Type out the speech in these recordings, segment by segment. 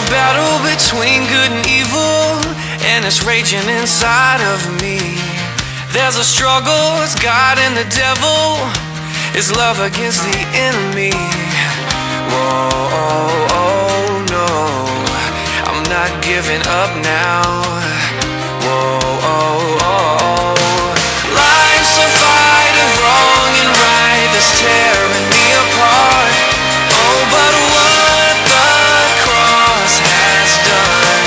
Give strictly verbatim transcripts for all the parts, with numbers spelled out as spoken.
battle between good and evil, and it's raging inside of me. There's a struggle, it's God and the devil, it's love against the enemy. Whoa, oh, oh no, I'm not giving up now. Whoa, oh, oh, life's a fight of wrong and right that's tearing me apart. Oh, but what the cross has done,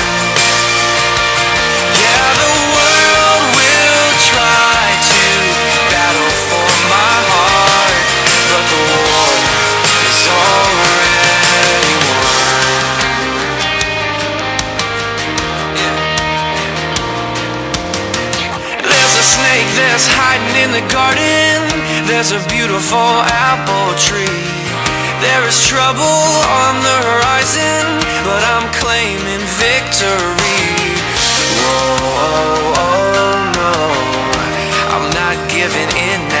yeah, the world will try to battle for my heart, but the war is already won. Yeah. There's a snake that's hiding in the garden, there's a beautiful apple tree. There is trouble on the horizon, but I'm claiming victory. Whoa, oh, oh no, I'm not giving in